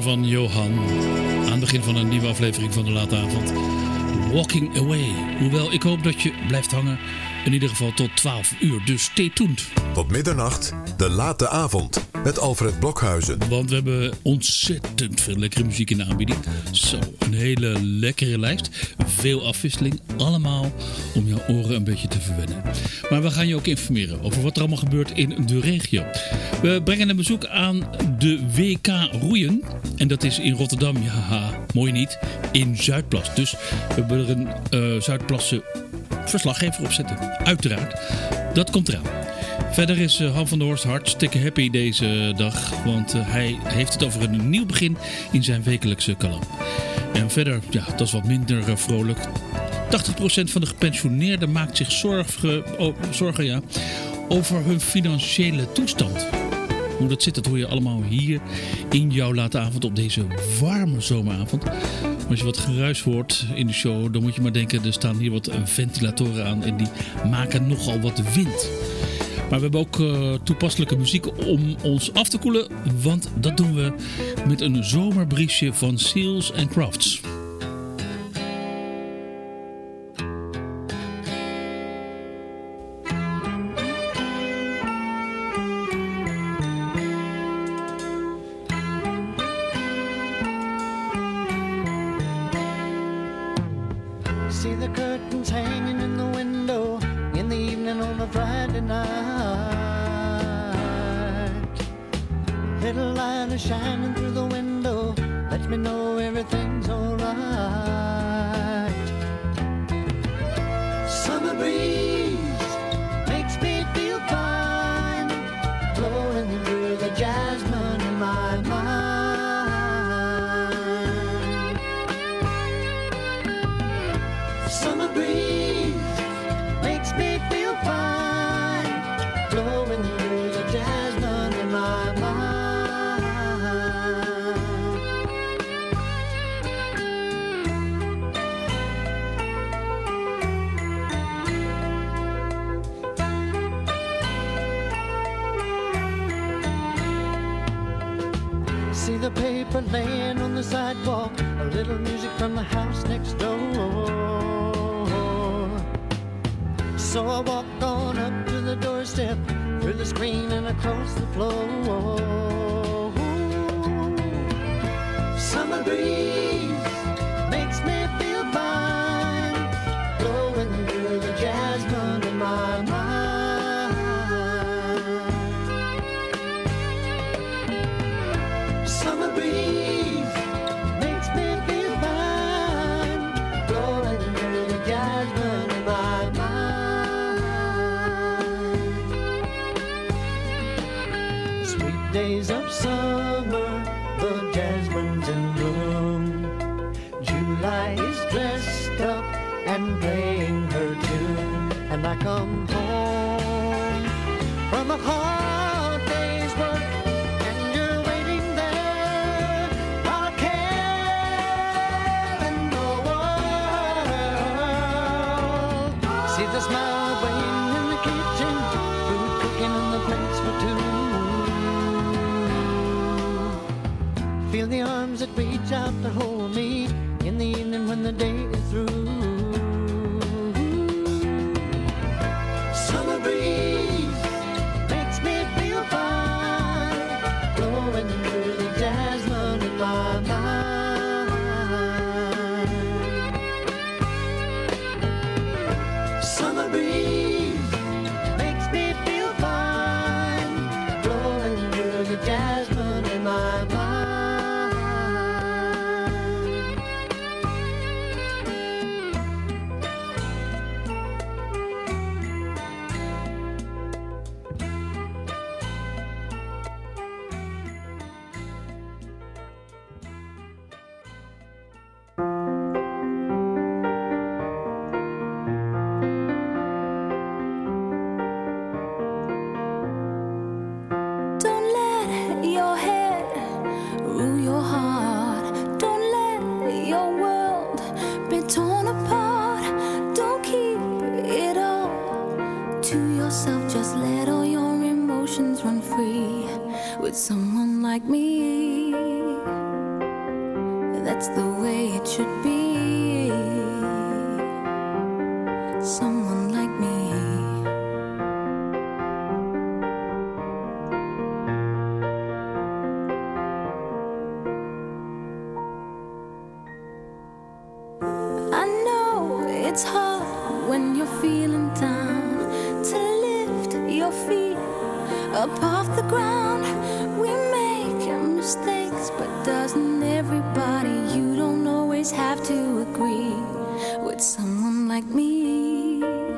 nummer van Johan. Aan het begin van een nieuwe aflevering van de Late Avond. Walking Away. Hoewel ik hoop dat je blijft hangen. In ieder geval tot 12 uur. Dus stay tuned. Tot middernacht, de Late Avond. Met Alfred Blokhuizen. Want we hebben ontzettend veel lekkere muziek in de aanbieding. Zo, een hele lekkere lijst. Veel afwisseling. Allemaal om jouw oren een beetje te verwennen. Maar we gaan je ook informeren over wat er allemaal gebeurt in de regio. We brengen een bezoek aan de WK roeien. En dat is in Rotterdam. Ja, mooi niet. In Zuidplas. Dus we hebben er een Zuidplasse verslaggever op zetten. Uiteraard. Dat komt eraan. Verder is Han van der Horst hartstikke happy deze dag. Want hij heeft het over een nieuw begin in zijn wekelijkse column. En verder, ja, dat is wat minder vrolijk. 80% van de gepensioneerden maakt zich zorgen over hun financiële toestand. Hoe dat zit, dat hoor je allemaal hier in jouw Late Avond op deze warme zomeravond. Als je wat geruis hoort in de show, dan moet je maar denken, er staan hier wat ventilatoren aan en die maken nogal wat wind. Maar we hebben ook toepasselijke muziek om ons af te koelen, want dat doen we met een zomerbriesje van Seals & Crofts. See the curtains hanging in the window in the evening on a Friday night. Little light is shining through the window, lets me know everything's alright. Summer breeze makes me feel fine, blowing through the jasmine in my mind. Summer breeze makes me feel fine, blowing through the jasmine in my mind. See the paper laying on the sidewalk, a little music from the house next door. So I walked on up to the doorstep, through the screen and across the floor. Summer breeze makes me feel fine, blowing through the jasmine in my mind. Summer breeze makes me feel fine, blowing through the jasmine in my mind. Days of summer, the jasmine's in bloom. July is dressed up and playing her tune. And I come home from a hard day's work, and you're waiting there while I care in the world. See the smile waiting in the kitchen, food cooking on the plates for two. Feel the arms that reach out to hold me in the evening when the day is through. Summer breeze makes me feel fine, blowing through the jasmine in my mind. Summer breeze makes me feel fine, blowing through the jasmine in my mind. with someone like me. That's the way it should be. Someone like me. I know it's hard when you're feeling down to lift your feet up off the ground. We make mistakes, but doesn't everybody? You don't always have to agree with someone like me.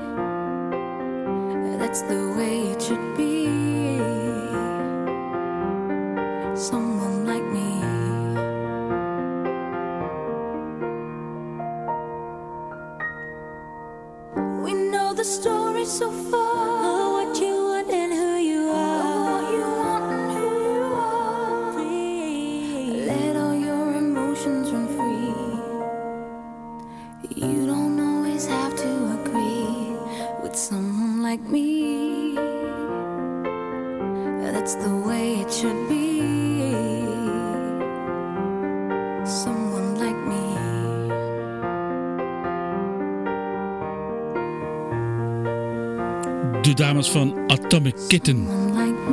That's the way it should be. Someone like me. We know the story so far, what you want and who you are, what you want and who you are. Free. Let all your emotions run free. You don't always have to agree with someone like me. That's the way it should be. Someone like me. De dames van Atomic Kitten. Someone like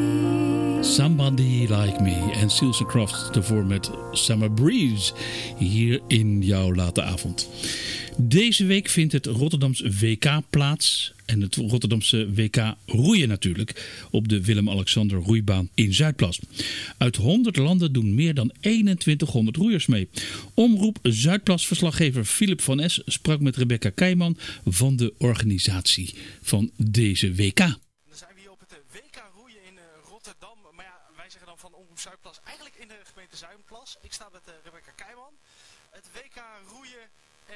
me. Somebody Like Me. En Seals & Crofts ervoor met Summer Breeze. Hier in jouw late avond. Deze week vindt het Rotterdamse WK plaats. En het Rotterdamse WK roeien natuurlijk. Op de Willem-Alexander roeibaan in Zuidplas. Uit 100 landen doen meer dan 2100 roeiers mee. Omroep Zuidplas-verslaggever Philip van Es sprak met Rebecca Keijman van de organisatie van deze WK. Dan zijn we hier op het WK roeien in Rotterdam. Maar ja, wij zeggen dan van Omroep Zuidplas. Eigenlijk in de gemeente Zuidplas. Ik sta met Rebecca Keijman. Het WK roeien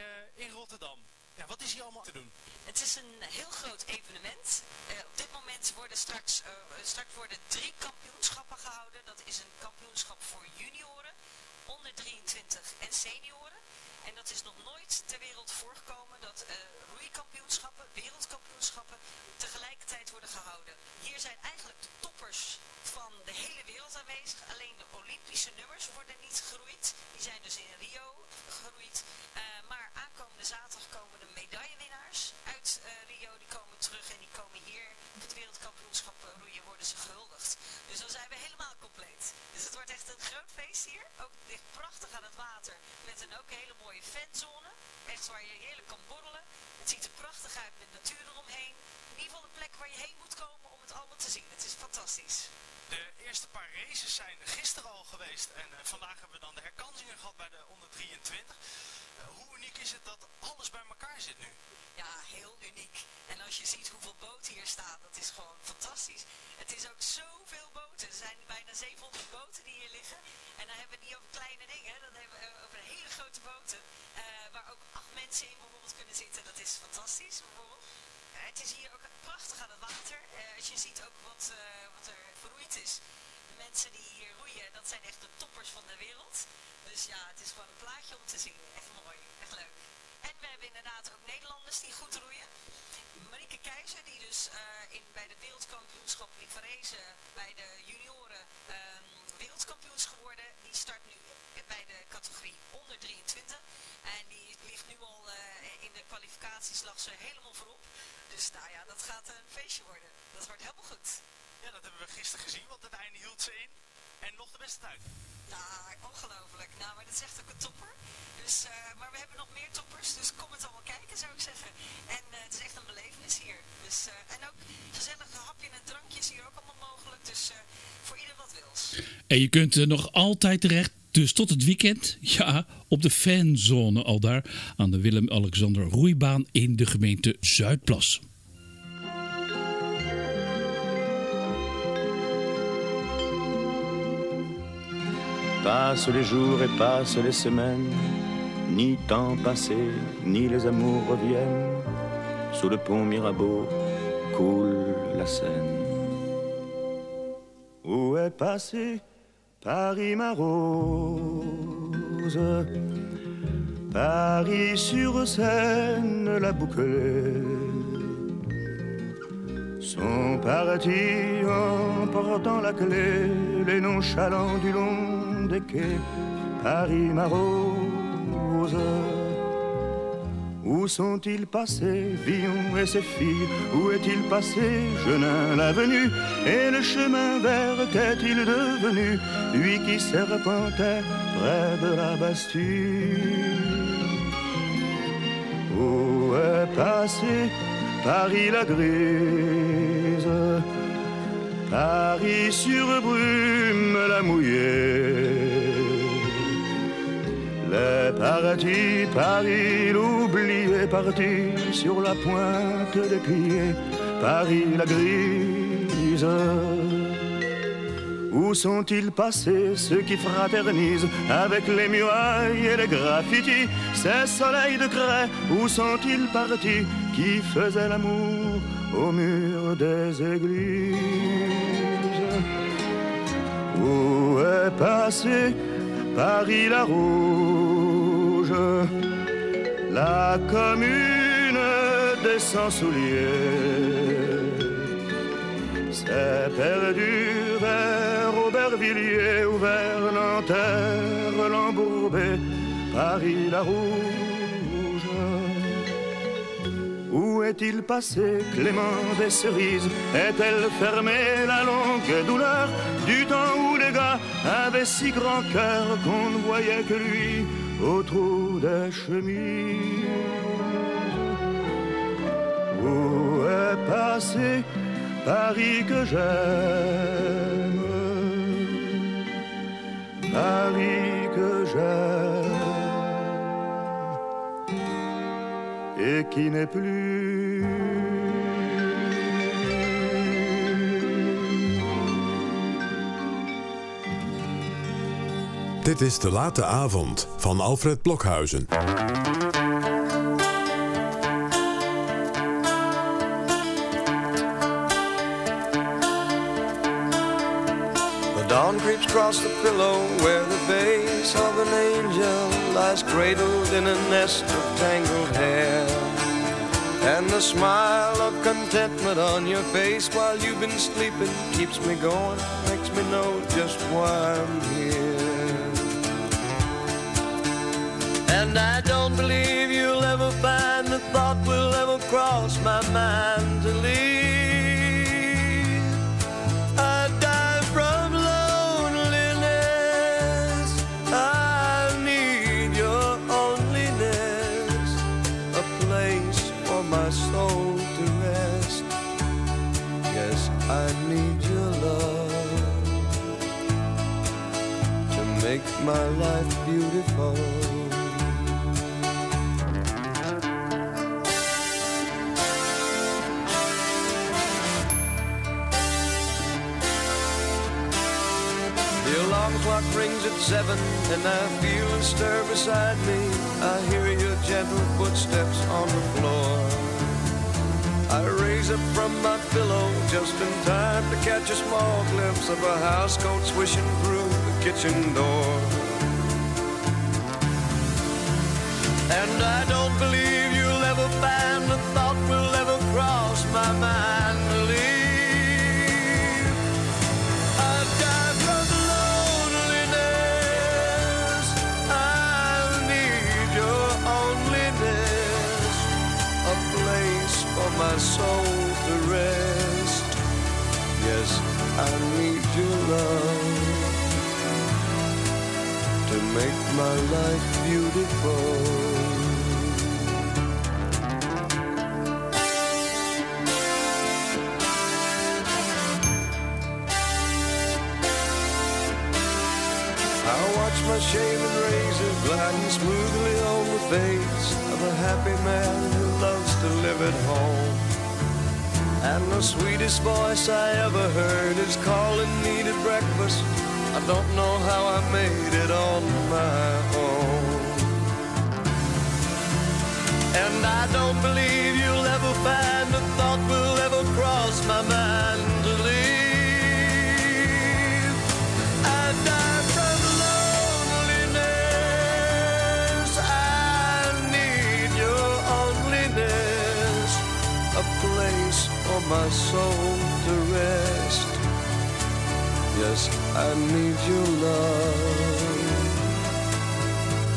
in Rotterdam. Ja, wat is hier allemaal te doen? Het is een heel groot evenement. Op dit moment worden straks worden 3 kampioenschappen gehouden. Dat is een kampioenschap voor junioren, onder 23 en senioren. En dat is nog nooit ter wereld voorgekomen dat roeikampioenschappen, wereldkampioenschappen tegelijkertijd worden gehouden. Hier zijn eigenlijk de toppers van de hele wereld aanwezig. Alleen de Olympische nummers worden niet geroeid. Die zijn dus in Rio geroeid. Maar aankomende zaterdag komen de medaillewinnaars uit Rio. Die komen terug en die komen hier op het wereldkampioenschap roeien, worden ze gehuldigd. Dus dan zijn we helemaal compleet. Dus het wordt echt een groot feest hier. Ook het ligt prachtig aan het water. Met een ook hele mooie fanzone. Echt waar je heerlijk kan borrelen. Het ziet er prachtig uit met natuur eromheen. In ieder geval een plek waar je heen moet komen om het allemaal te zien. Het is fantastisch. De eerste paar races zijn gisteren al geweest. En vandaag hebben we dan de herkansingen gehad bij de onder 23. Hoe uniek is het dat alles bij elkaar zit nu? Ja, heel uniek. En als je ziet hoeveel boten hier staan, dat is gewoon fantastisch. Het is ook zoveel boten. Er zijn bijna 700 boten die hier liggen. En dan hebben we niet over kleine dingen. Dan hebben we over hele grote boten. Waar ook 8 mensen in bijvoorbeeld kunnen zitten. Dat is fantastisch bijvoorbeeld. Het is hier ook prachtig aan het water. Als je ziet ook wat er verroeid is. De mensen die hier roeien, dat zijn echt de toppers van de wereld. Dus ja, het is gewoon een plaatje om te zien. Echt mooi, echt leuk. En we hebben inderdaad ook Nederlanders die goed roeien. Marieke Keizer, die dus bij de wereldkampioenschap in Varese bij de junioren wereldkampioens geworden. Die start nu bij de categorie onder 23. En die ligt nu al in de kwalificaties, lag ze helemaal voorop. Dus nou ja, dat gaat een feestje worden. Dat wordt helemaal goed. Ja, dat hebben we gisteren gezien, want het einde hield ze in. En nog de beste tijd. Nou, ongelooflijk. Nou, maar dat is echt ook een topper. Dus, maar we hebben nog meer toppers, dus kom het allemaal kijken, zou ik zeggen. En het is echt een belevenis hier. Dus, en ook gezellige hapje en drankjes hier ook allemaal mogelijk. Dus voor ieder wat wils. En je kunt nog altijd terecht, dus tot het weekend, ja, op de fanzone al daar aan de Willem-Alexander roeibaan in de gemeente Zuidplas. Passent les jours et passent les semaines, ni temps passé, ni les amours reviennent. Sous le pont Mirabeau coule la Seine. Où est passé Paris ma rose? Paris sur Seine la bouclée. Sont partis en portant la clé les nonchalants du long des quais Paris ma rose. Où sont-ils passés, Villon et ses filles? Où est-il passé, Genin l'avenue? Et le chemin vert, qu'est-il devenu? Lui qui serpentait près de la Bastille. Où est passé Paris la grise? Paris sur brume la mouillée. Les partis, Paris l'oublié, parti sur la pointe des pieds, Paris la grise. Où sont-ils passés, ceux qui fraternisent avec les murailles et les graffitis, ces soleils de craie? Où sont-ils partis, qui faisaient l'amour au mur des églises? Où est passé Paris la rouge, la commune des sans-souliers? C'est perdu vers Aubervilliers ou vers Nanterre l'embourbé, Paris la rouge. Où est-il passé Clément des Cerises? Est-elle fermée la longue douleur du temps où les gars avaient si grand cœur qu'on ne voyait que lui au trou des chemises? Où est passé Paris que j'aime, Paris que j'aime, et qui n'est plus? Dit is De Late Avond van Alfred Blokhuizen. Dawn creeps across the pillow where the face of an angel lies cradled in a nest of tangled hair. And the smile of contentment on your face while you've been sleeping keeps me going, makes me know just why I'm here. And I don't believe you'll ever find the thought will ever cross my mind to leave. My soul to rest. Yes, I need your love to make my life beautiful. The alarm clock rings at 7 and I feel a stir beside me. I hear your gentle footsteps on the floor. I raise up from my pillow just in time to catch a small glimpse of a housecoat swishing through the kitchen door. And I don't believe you'll ever find the thought will ever cross my mind to leave. I die from loneliness. I need your onlyness, a place for my soul to rest. Yes, I need your love to make my life beautiful. I watch my shaven razor gliding smoothly on the face of a happy man who loves to live at home. And the sweetest voice I ever heard is calling me to breakfast. I don't know how I made it on my own. And I don't believe you'll ever find a thought will ever cross my mind to leave. I die from loneliness. I need your onlyness, a place for my soul to rest. Yes, I need your love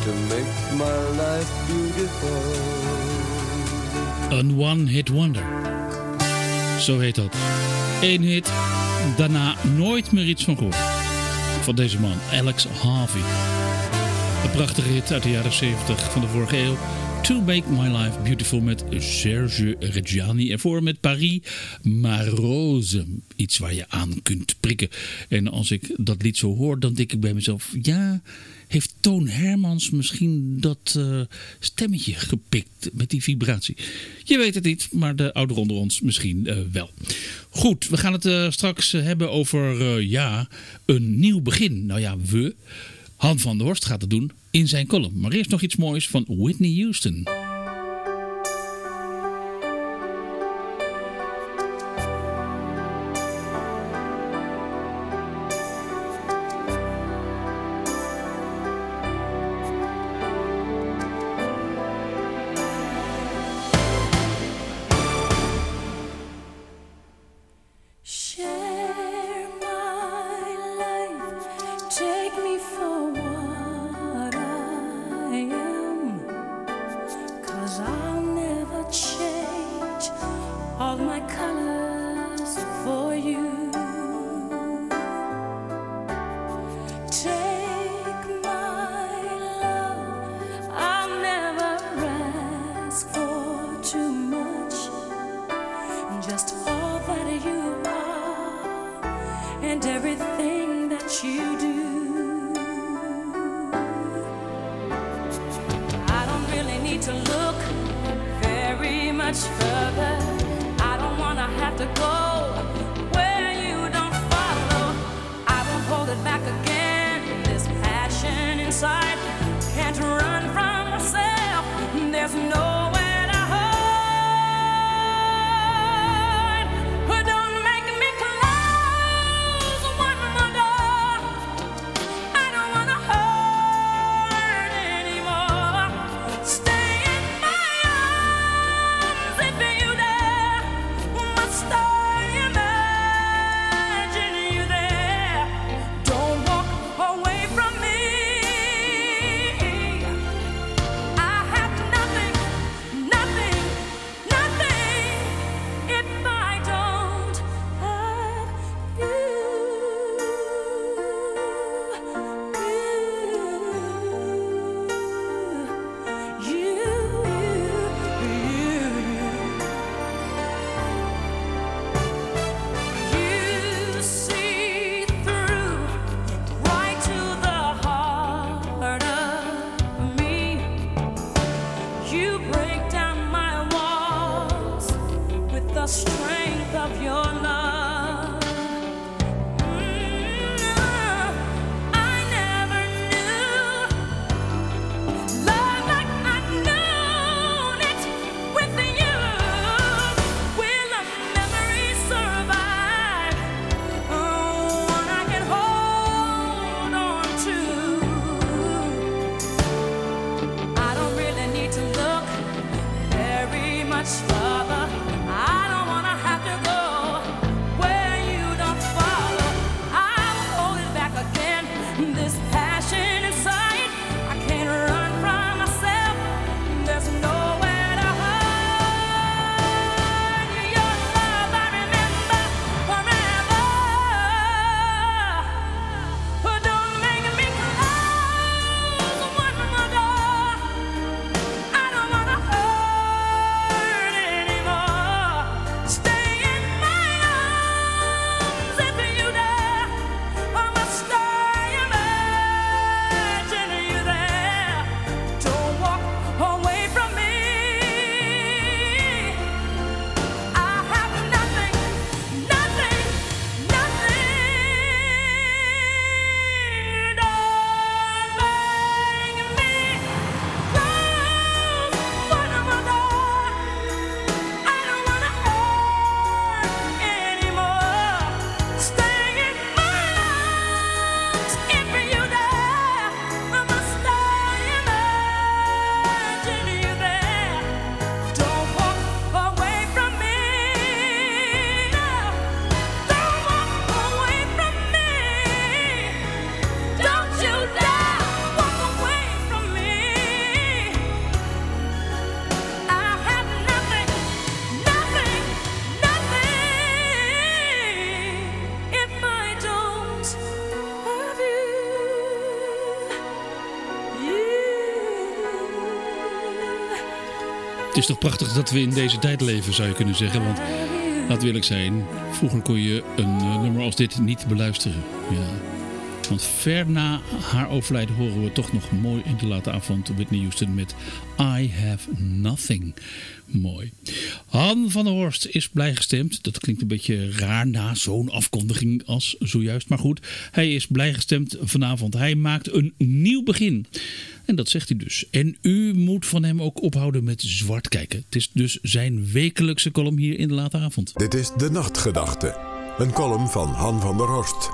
to make my life beautiful. Een one-hit wonder. Zo heet dat. 1 hit, daarna nooit meer iets van gehoord. Van deze man, Alex Harvey. Een prachtige hit uit de jaren 70 van de vorige eeuw. To Make My Life Beautiful met Serge Reggiani. Ervoor met Paris Ma Rose. Iets waar je aan kunt prikken. En als ik dat lied zo hoor, dan denk ik bij mezelf... Ja, heeft Toon Hermans misschien dat stemmetje gepikt met die vibratie? Je weet het niet, maar de ouderen onder ons misschien wel. Goed, we gaan het straks hebben over een nieuw begin. Nou ja, Han van der Horst gaat het doen in zijn column. Maar eerst nog iets moois van Whitney Houston. Het is toch prachtig dat we in deze tijd leven, zou je kunnen zeggen. Want, laten we eerlijk zijn, vroeger kon je een nummer als dit niet beluisteren. Ja. Want ver na haar overlijden horen we toch nog mooi in de late avond Whitney Houston met I Have Nothing. Mooi. Han van der Horst is blij gestemd. Dat klinkt een beetje raar na zo'n afkondiging als zojuist. Maar goed, hij is blij gestemd vanavond. Hij maakt een nieuw begin. En dat zegt hij dus. En u moet van hem ook ophouden met zwart kijken. Het is dus zijn wekelijkse column hier in de late avond. Dit is De Nachtgedachte. Een column van Han van der Horst.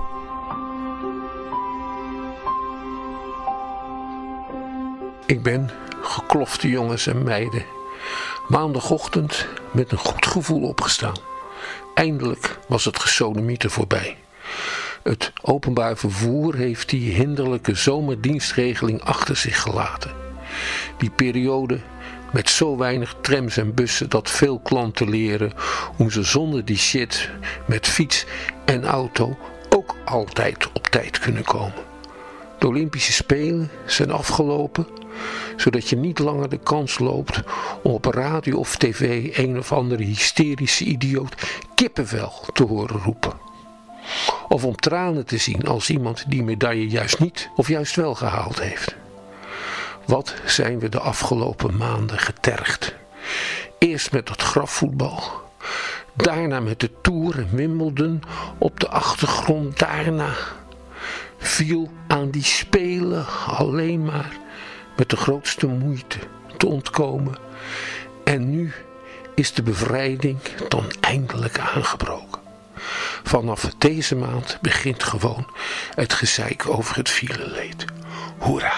Ik ben, geklofte jongens en meiden, maandagochtend met een goed gevoel opgestaan. Eindelijk was het gesodemieter voorbij. Het openbaar vervoer heeft die hinderlijke zomerdienstregeling achter zich gelaten. Die periode met zo weinig trams en bussen dat veel klanten leren hoe ze zonder die shit met fiets en auto ook altijd op tijd kunnen komen. De Olympische Spelen zijn afgelopen, zodat je niet langer de kans loopt om op radio of tv een of andere hysterische idioot kippenvel te horen roepen. Of om tranen te zien als iemand die medaille juist niet of juist wel gehaald heeft. Wat zijn we de afgelopen maanden getergd. Eerst met dat grafvoetbal, daarna met de Tour en Wimbledon op de achtergrond, daarna viel aan die Spelen alleen maar met de grootste moeite te ontkomen. En nu is de bevrijding dan eindelijk aangebroken. Vanaf deze maand begint gewoon het gezeik over het filenleed. Hoera!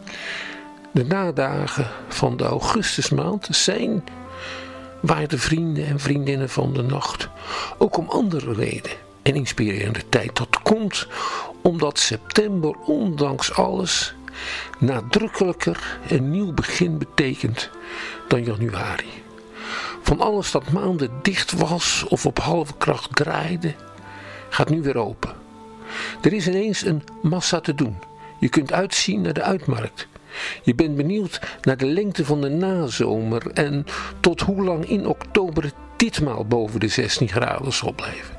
De nadagen van de augustusmaand zijn, waarde vrienden en vriendinnen van de nacht, ook om andere reden een inspirerende tijd. Dat komt omdat september ondanks alles nadrukkelijker een nieuw begin betekent dan januari. Van alles dat maanden dicht was of op halve kracht draaide, gaat nu weer open. Er is ineens een massa te doen. Je kunt uitzien naar de uitmarkt. Je bent benieuwd naar de lengte van de nazomer en tot hoe lang in oktober het ditmaal boven de 16 graden zal blijven.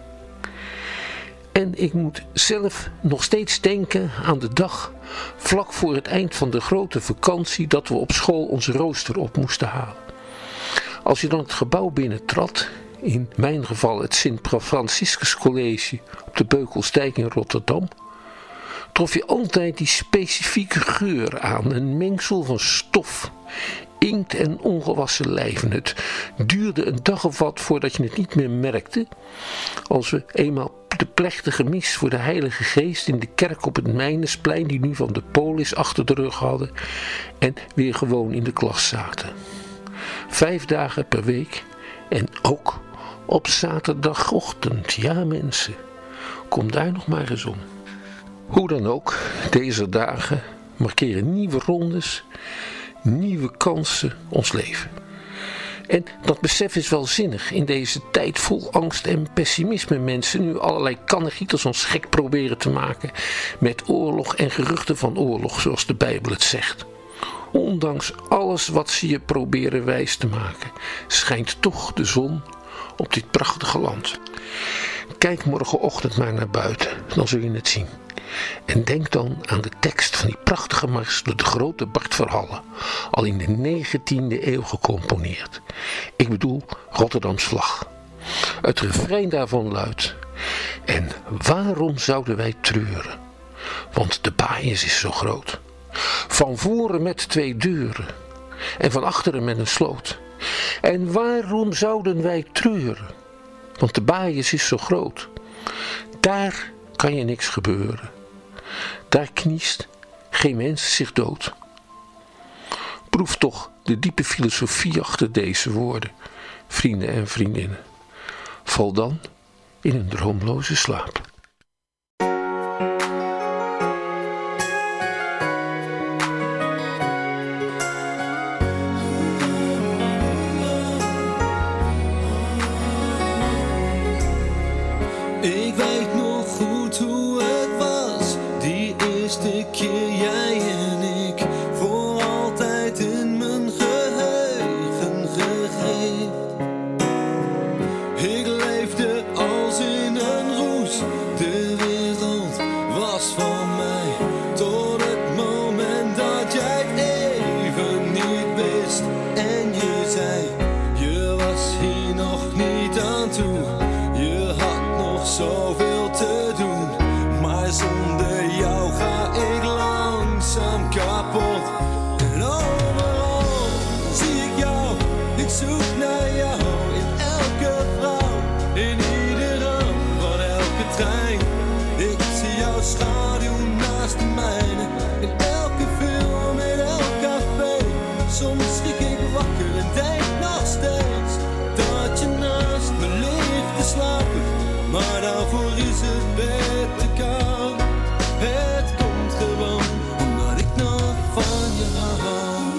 En ik moet zelf nog steeds denken aan de dag vlak voor het eind van de grote vakantie dat we op school ons rooster op moesten halen. Als je dan het gebouw binnentrad, in mijn geval het Sint-Franciscus College op de Beukelsdijk in Rotterdam, trof je altijd die specifieke geur aan, een mengsel van stof, inkt en ongewassen lijven. Het duurde een dag of wat voordat je het niet meer merkte, als we eenmaal de plechtige mis voor de Heilige Geest in de kerk op het Mijnensplein, die nu van de polis achter de rug hadden, en weer gewoon in de klas zaten. 5 dagen per week en ook op zaterdagochtend. Ja mensen, kom daar nog maar eens om. Hoe dan ook, deze dagen markeren nieuwe rondes, nieuwe kansen ons leven. En dat besef is wel zinnig in deze tijd vol angst en pessimisme. Mensen nu allerlei kannegieters ons gek proberen te maken met oorlog en geruchten van oorlog, zoals de Bijbel het zegt. Ondanks alles wat ze je proberen wijs te maken, schijnt toch de zon op dit prachtige land. Kijk morgenochtend maar naar buiten, dan zul je het zien. En denk dan aan de tekst van die prachtige mars door de grote Bart Verhalle, al in de 19e eeuw gecomponeerd. Ik bedoel Rotterdams vlag. Het refrein daarvan luidt: en waarom zouden wij treuren? Want de baaiers is zo groot. Van voren met 2 deuren en van achteren met een sloot. En waarom zouden wij treuren? Want de baaiers is zo groot. Daar kan je niks gebeuren. Daar kniest geen mens zich dood. Proef toch de diepe filosofie achter deze woorden, vrienden en vriendinnen. Val dan in een droomloze slaap. Ik weet nog goed hoe het was, die eerste keer jij en ik, voor altijd in mijn geheugen zei, je was hier nog niet aan toe. Je had nog zoveel te doen, maar zonder jou ga ik langzaam kapot. En overal zie ik jou, ik zoek naar jou. In elke vrouw, in ieder raam van elke trein. Ik zie jouw schaduw naast de mijne. In elke film, in elk café. Soms schrik ik wakker en denk nog steeds dat je naast me ligt te slapen. Maar daarvoor is het bed te koud. Het komt gewoon omdat ik nog van je hou.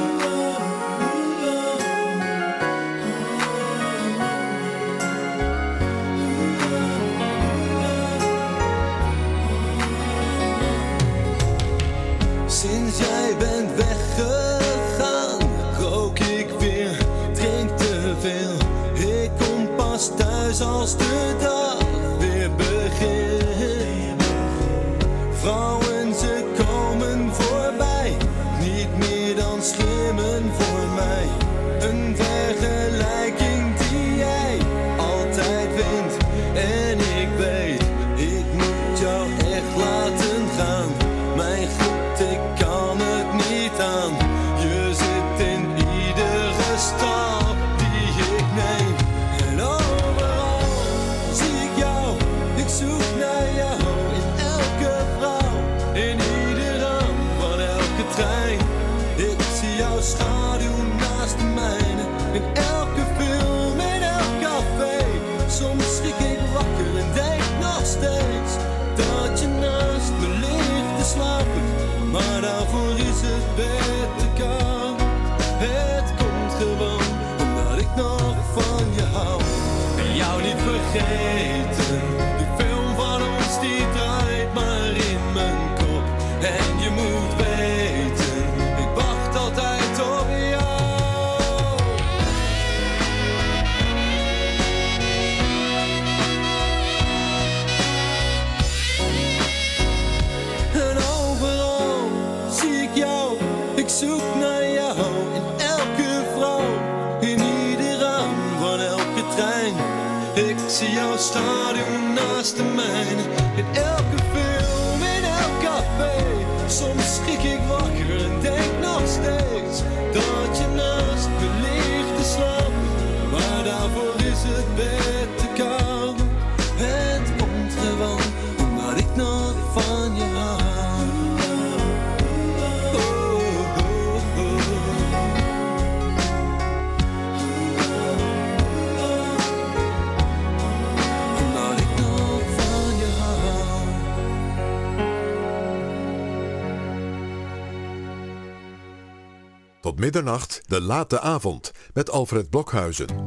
Sinds jij bent weggegaan, rook ik weer, drink te veel. Ik kom pas thuis als de dag weer begint. Vrouwen, ze komen voorbij, niet meer dan schimmen voor mij. Een vergelijking die jij altijd wint. En ik weet, ik moet jou echt laten gaan. Mijn god, ik kan het niet aan. Je zit in iedere stap die ik neem. En overal zie ik jou, ik zoek naar jou. In elke vrouw, in ieder raam van elke trein. Ik zie jouw schaduw naast de mijne. In elke film, in elk café. Soms schrik ik wakker en denk nog steeds dat je naast me ligt te slapen. Maar daarvoor is het bed te koud. Het komt gewoon omdat ik nog van je hou. En jou niet vergeten, die film van ons die draait maar in mijn kop. En je moet weten, ik wacht altijd op jou. En overal zie ik jou, ik zoek naar jou. In elke vrouw, in ieder raam van elke trein. Ik zie jouw schaduw naast de mijne. In elke film, in elk café. Soms schrik ik wakker en denk nog steeds dat je naast me ligt te slapen. Maar daarvoor is het bed te koud. Het komt gewoon omdat ik nog van je hou. Omdat ik nog van je hou. Tot middernacht, de late avond, met Alfred Blokhuizen.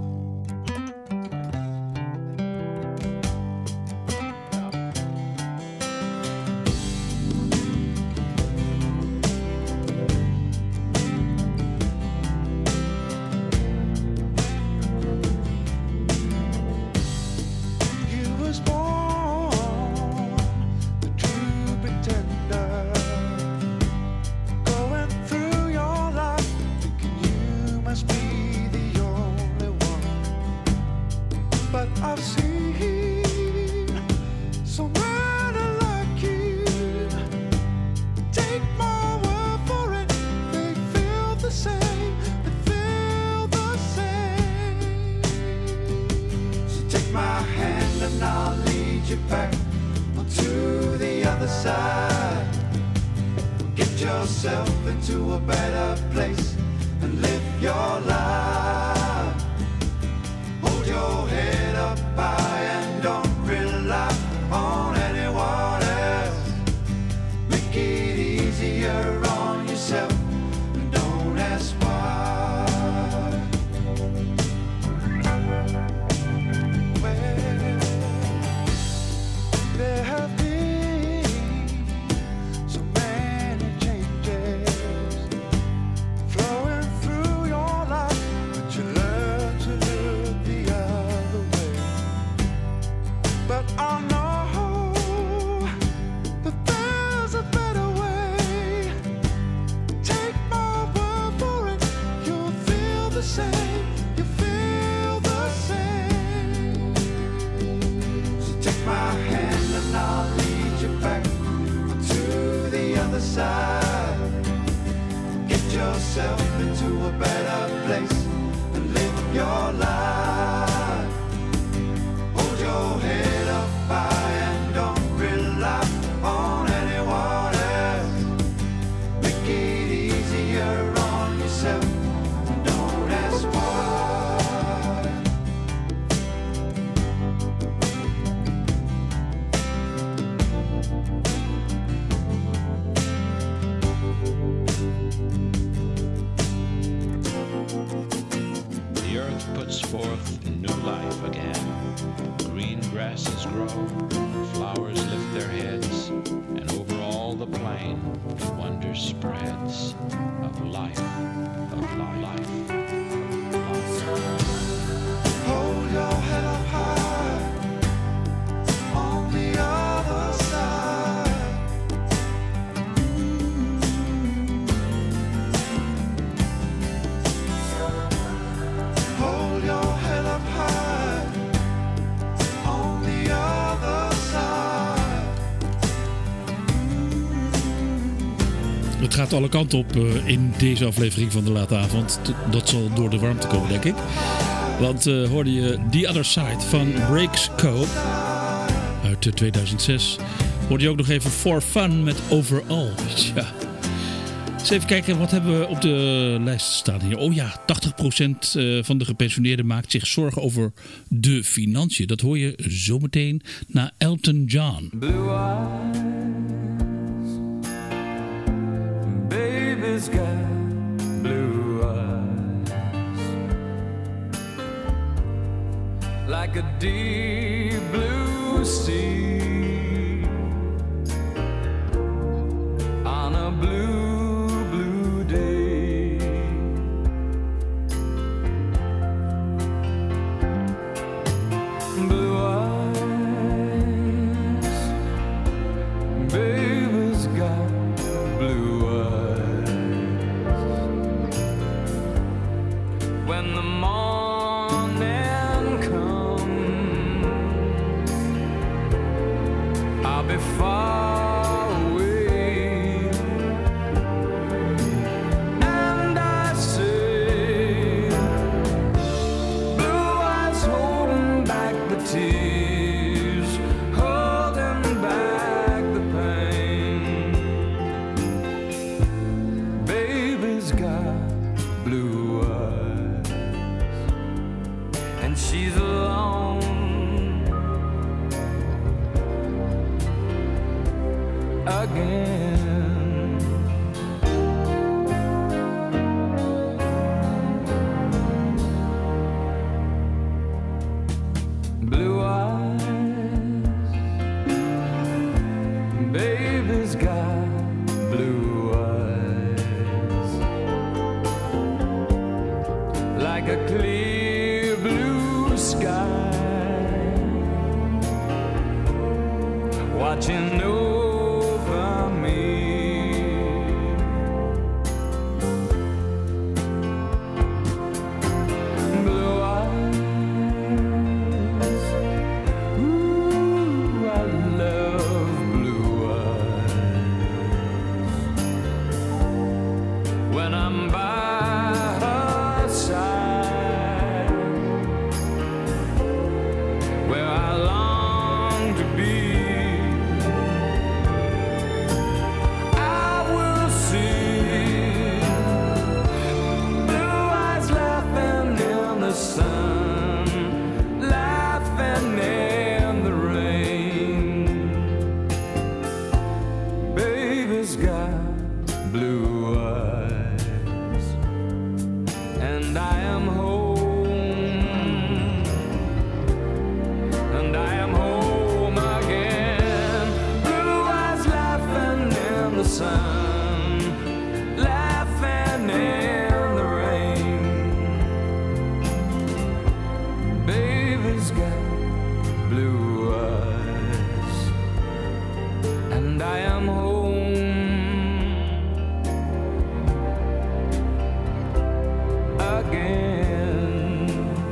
You was born the true pretender, going through your life thinking you must be the only one. But I've seen so many like you. Take my word for it, they feel the same. They feel the same. So take my hand and I'll lead you back to the other side. Get yourself into a better place and live your life. Hold your head up high and don't rely on anyone else. Make it easier on yourself and don't ask why. Well, there have been so many changes flowing through your life. side. Get yourself into a better place and live your life. Hold your head up high and don't rely on anyone else. Make it easier on yourself. Don't ask why. The earth puts forth new life again. Green grasses grow, flowers lift their heads, and over all the plain wonder spreads of life, of life. Hold your head up high on the other side. Hold your head up high on the other side. Het gaat alle kanten op in deze aflevering van de late avond. Dat zal door de warmte komen, denk ik. Want hoorde je The Other Side van Breaks Cope uit 2006. Hoorde je ook nog even For Fun met Overall. Ja. Eens even kijken, wat hebben we op de lijst staan hier? Oh ja, 80% van de gepensioneerden maakt zich zorgen over de financiën. Dat hoor je zometeen na Elton John. Blue eyes, baby's got blue eyes, like a deep blue sea on a blue, blue day. Blue eyes, baby's got blue eyes. When the morning comes, I'll be far away, and I say, blue eyes holding back the tears, holding back the pain. Baby's got blue eyes, and she's alone again. Blue eyes, baby's got blue eyes, like a clear blue sky, watching over me. Blue eyes, ooh, I love blue eyes. When I'm by her side, where I long to be, I will see blue eyes laughing in the sun, laughing in the rain. Baby's got blue eyes, and I am home, and I am home again. Blue eyes laughing in the sun, laughing in the rain. Baby's got blue eyes, and I am home again.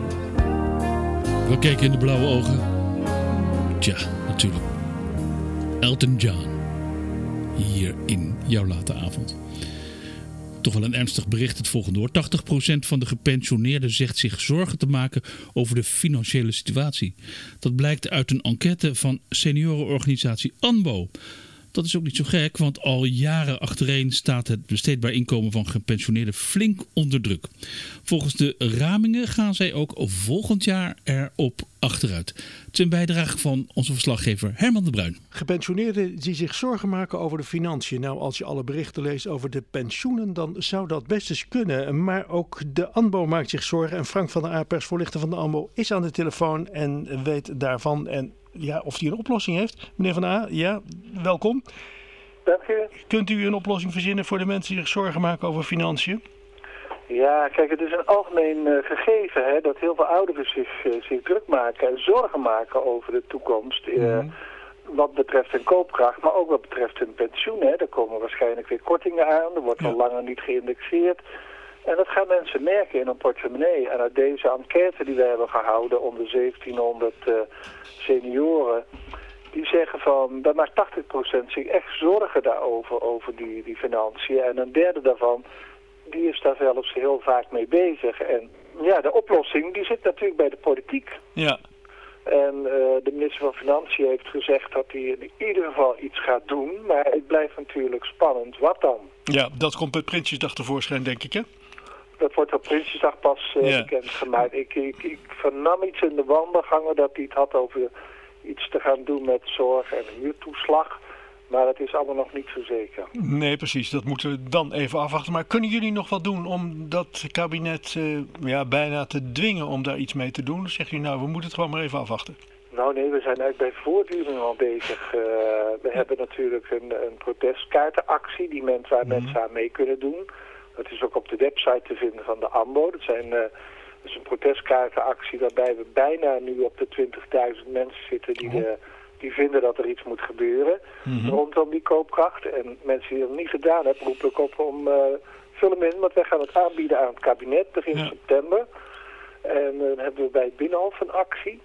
We keken in de blauwe ogen. Tja, natuurlijk. Elton John. hier in jouw late avond. Toch wel een ernstig bericht het volgende hoor. 80% van de gepensioneerden zegt zich zorgen te maken over de financiële situatie. Dat blijkt uit een enquête van seniorenorganisatie ANBO. Dat is ook niet zo gek, want al jaren achtereen staat het besteedbaar inkomen van gepensioneerden flink onder druk. Volgens de ramingen gaan zij ook volgend jaar erop achteruit. Het is een bijdrage van onze verslaggever Herman de Bruin. Gepensioneerden die zich zorgen maken over de financiën. Nou, als je alle berichten leest over de pensioenen, dan zou dat best eens kunnen. Maar ook de ANBO maakt zich zorgen. En Frank van der Aa, persvoorlichter van de ANBO, is aan de telefoon en weet daarvan. En ja, of hij een oplossing heeft. Meneer van der Aa, ja, welkom. Dank u. Kunt u een oplossing verzinnen voor de mensen die zich zorgen maken over financiën? Ja, kijk, het is een algemeen gegeven hè, dat heel veel ouderen zich druk maken en zorgen maken over de toekomst. Wat betreft hun koopkracht, maar ook wat betreft hun pensioen. Hè. Er komen waarschijnlijk weer kortingen aan, er wordt al langer niet geïndexeerd. En dat gaan mensen merken in hun portemonnee. En uit deze enquête die we hebben gehouden onder 1700 senioren, die zeggen van, daar maakt 80% zich echt zorgen daarover, over die financiën. En een derde daarvan, die is daar zelfs heel vaak mee bezig. En ja, de oplossing, die zit natuurlijk bij de politiek. Ja. En de minister van Financiën heeft gezegd dat hij in ieder geval iets gaat doen. Maar het blijft natuurlijk spannend. Wat dan? Ja, dat komt bij Prinsjesdag tevoorschijn, denk ik, hè? Dat wordt op Prinsjesdag pas bekendgemaakt. Ik vernam iets in de wandelgangen dat hij het had over iets te gaan doen met zorg en huurtoeslag. Maar dat is allemaal nog niet zo zeker. Nee, precies. Dat moeten we dan even afwachten. Maar kunnen jullie nog wat doen om dat kabinet bijna te dwingen om daar iets mee te doen? Dan zegt u, nou, we moeten het gewoon maar even afwachten. Nou nee, we zijn eigenlijk bij voortduring al bezig. We hebben natuurlijk een protestkaartenactie waar mensen aan mee kunnen doen. Dat is ook op de website te vinden van de ANBO. Dat is een protestkaartenactie waarbij we bijna nu op de 20.000 mensen zitten die vinden dat er iets moet gebeuren rondom die koopkracht. En mensen die dat niet gedaan hebben, roepen ik op om vul hem in, want wij gaan het aanbieden aan het kabinet begin september. En dan hebben we bij het Binnenhof een actie.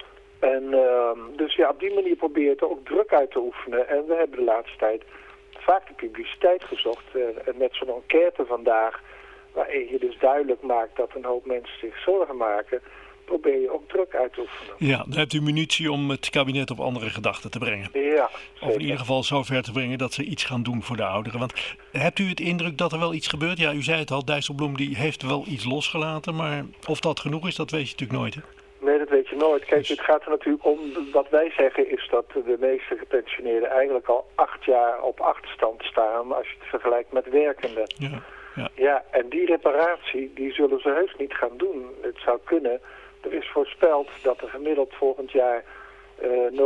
En dus ja, op die manier probeer je er ook druk uit te oefenen. En we hebben de laatste tijd vaak de publiciteit gezocht. En met zo'n enquête vandaag, waarin je dus duidelijk maakt dat een hoop mensen zich zorgen maken, probeer je ook druk uit te oefenen. Ja, dan hebt u munitie om het kabinet op andere gedachten te brengen. Ja, of in ieder geval zover te brengen dat ze iets gaan doen voor de ouderen. Want hebt u het indruk dat er wel iets gebeurt? Ja, u zei het al, Dijsselbloem die heeft wel iets losgelaten. Maar of dat genoeg is, dat weet je natuurlijk nooit, hè? Nee, dat weet je nooit. Kijk, het gaat er natuurlijk om, wat wij zeggen is dat de meeste gepensioneerden eigenlijk al 8 jaar op achterstand staan als je het vergelijkt met werkenden. Ja, en die reparatie, die zullen ze heus niet gaan doen. Het zou kunnen. Er is voorspeld dat er gemiddeld volgend jaar 0,7%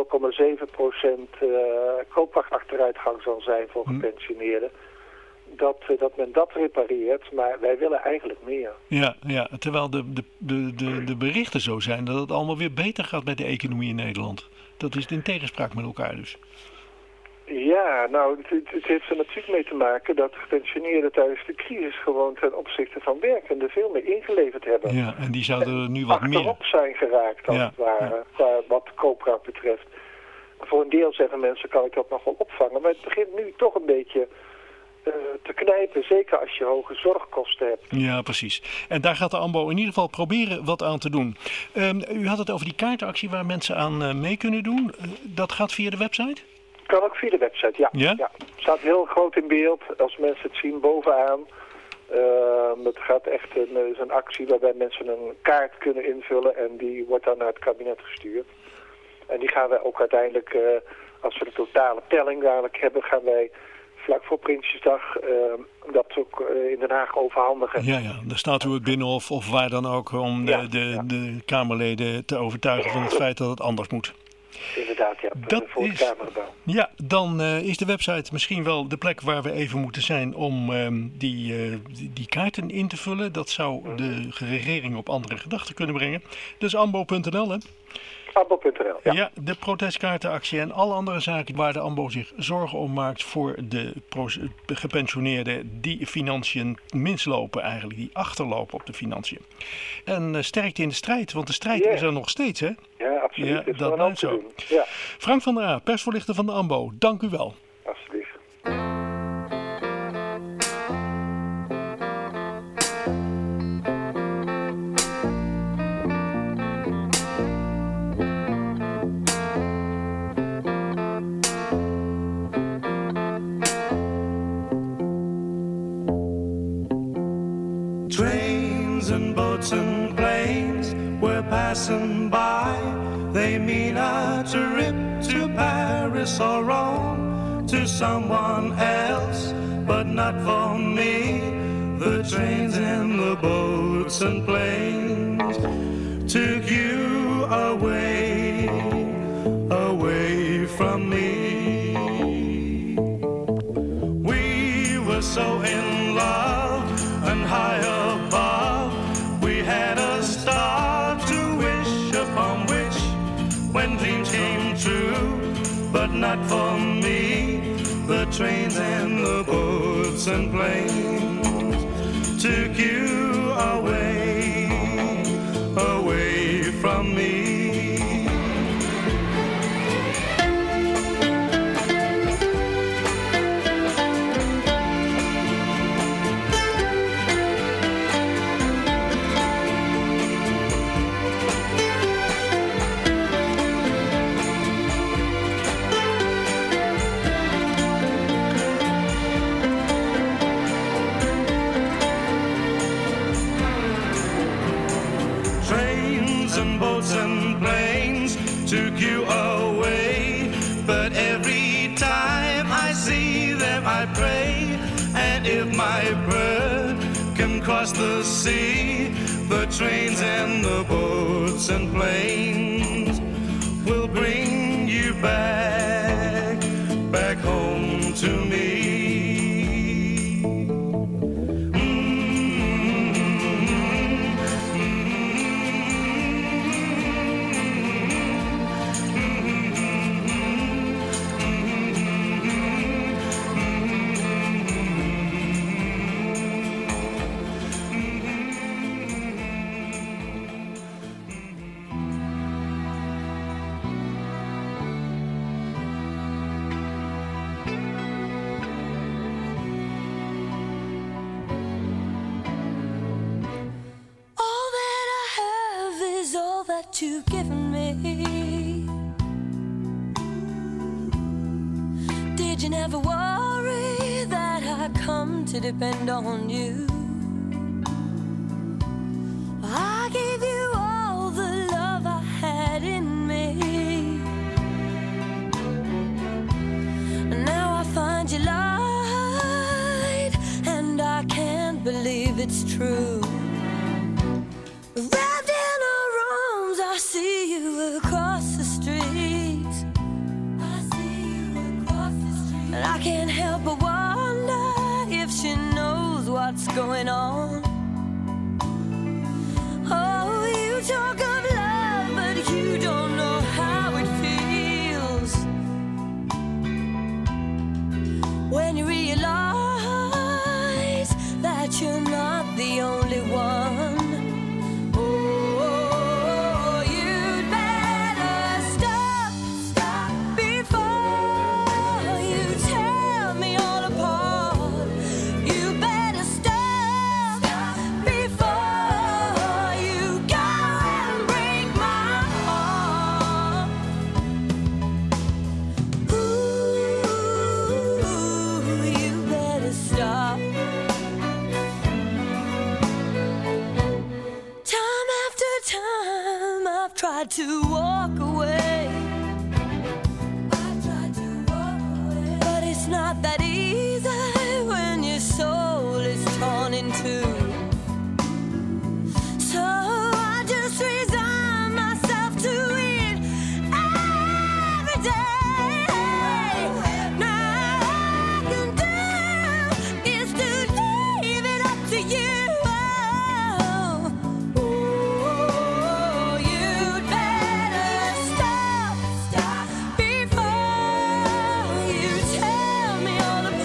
koopkrachtachteruitgang zal zijn voor gepensioneerden. Dat men dat repareert, maar wij willen eigenlijk meer. Ja, terwijl de berichten zo zijn dat het allemaal weer beter gaat met de economie in Nederland. Dat is in tegenspraak met elkaar dus. Ja, nou, het heeft er natuurlijk mee te maken dat gepensioneerden tijdens de crisis gewoon ten opzichte van werkenden veel meer ingeleverd hebben. Ja, en die zouden er nu wat meer achterop zijn geraakt, als het ware, wat de koopkracht betreft. Voor een deel zeggen mensen, kan ik dat nog wel opvangen, maar het begint nu toch een beetje te knijpen, zeker als je hoge zorgkosten hebt. Ja, precies. En daar gaat de ANBO in ieder geval proberen wat aan te doen. U had het over die kaartenactie waar mensen aan mee kunnen doen. Dat gaat via de website? Kan ook via de website, ja. Het staat heel groot in beeld als mensen het zien bovenaan. Het gaat echt een actie waarbij mensen een kaart kunnen invullen en die wordt dan naar het kabinet gestuurd. En die gaan wij ook uiteindelijk, als we de totale telling dadelijk hebben, gaan wij vlak voor Prinsjesdag dat ook in Den Haag overhandigen. Ja, daar staat u het Binnenhof of waar dan ook om de Kamerleden te overtuigen van het feit dat het anders moet. Inderdaad, ja. Dat voor het Kamergebouw. Ja, dan is de website misschien wel de plek waar we even moeten zijn om die kaarten in te vullen. Dat zou de regering op andere gedachten kunnen brengen. Dus ambo.nl, hè? Ambo.nl, ja. Ja, de protestkaartenactie en alle andere zaken waar de ANBO zich zorgen om maakt voor de gepensioneerden die financiën mislopen eigenlijk, die achterlopen op de financiën. En sterkte in de strijd, want de strijd is er nog steeds, hè? Ja, absoluut. Ja, dat blijft zo. Ja. Frank van der Aa, persvoorlichter van de ANBO, dank u wel. Alsjeblieft. planes were passing by. They mean a trip to Paris or Rome, to someone else, but not for me. The trains and the boats and planes took you away, away from me. We were so in love and high above. We had a star to wish upon which, when dreams came true, but not for me. The trains and the boats and planes took you away, away from me. And planes took you away, but every time I see them I pray, and if my bird can cross the sea, the trains and the boats and planes will bring you back, back home to me. You've given me. Did you never worry that I come to depend on you? I gave you all the love I had in me, and now I find you lied, and I can't believe it's true. Wrapped in her arms, I see you across the street. I see you across the street. And I can't help but wonder if she knows what's going on. Oh, you talk of love, but you don't know how it feels when you realize that you're not the only one. To walk away, I've tried to walk away, but it's not that easy when your soul is torn in two. So I just resign myself to it every day. Now all I can do is to leave it up to you. All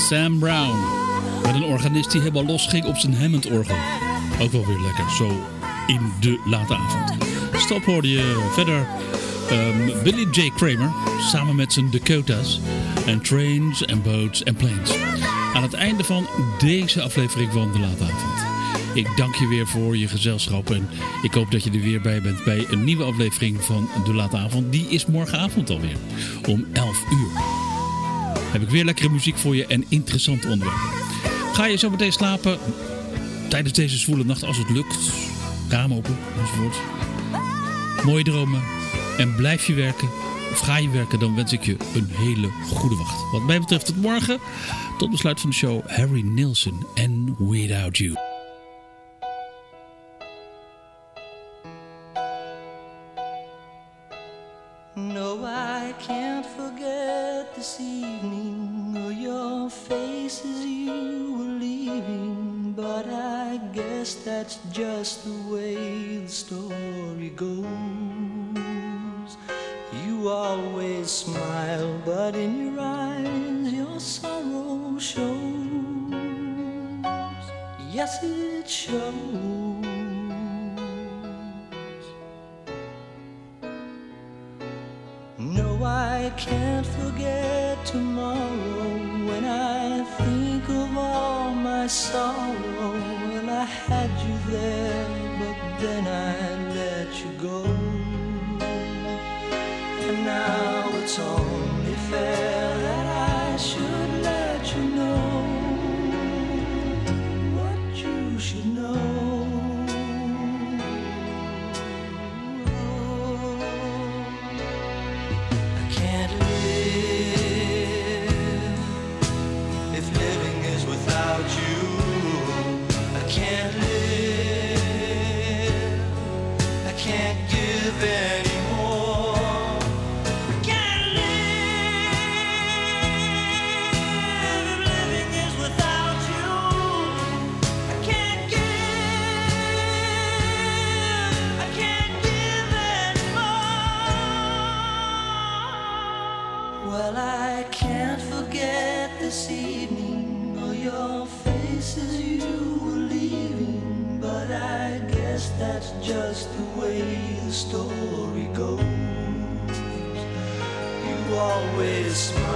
Sam Brown. Met een organist die helemaal losging op zijn Hammond-orgel. Ook wel weer lekker, zo in de late avond. Stop hoorde je verder Billy J. Kramer samen met zijn Dakotas en Trains and Boats and Planes. Aan het einde van deze aflevering van de late avond. Ik dank je weer voor je gezelschap en ik hoop dat je er weer bij bent bij een nieuwe aflevering van de late avond. Die is morgenavond alweer om 11 uur. Heb ik weer lekkere muziek voor je en interessante onderwerpen. Ga je zo meteen slapen tijdens deze zwoele nacht als het lukt. Raam open enzovoort. Mooie dromen. En blijf je werken. Of ga je werken, dan wens ik je een hele goede wacht. Wat mij betreft tot morgen. Tot besluit van de show Harry Nilsson en Without You. No, I can't forget this evening or your face as you were leaving. But I guess that's just the way the story goes. You always smile, but in your eyes your sorrow shows. Yes, it shows. No, I can't forget tomorrow when I think of all my sorrow. Well, I had you there, but then I let you go. And now it's only fair that I should let you know what you should know. I can't live if living is without you. I can't live, I can't give anymore. This evening, or your face as you were leaving, but I guess that's just the way the story goes. You always smile.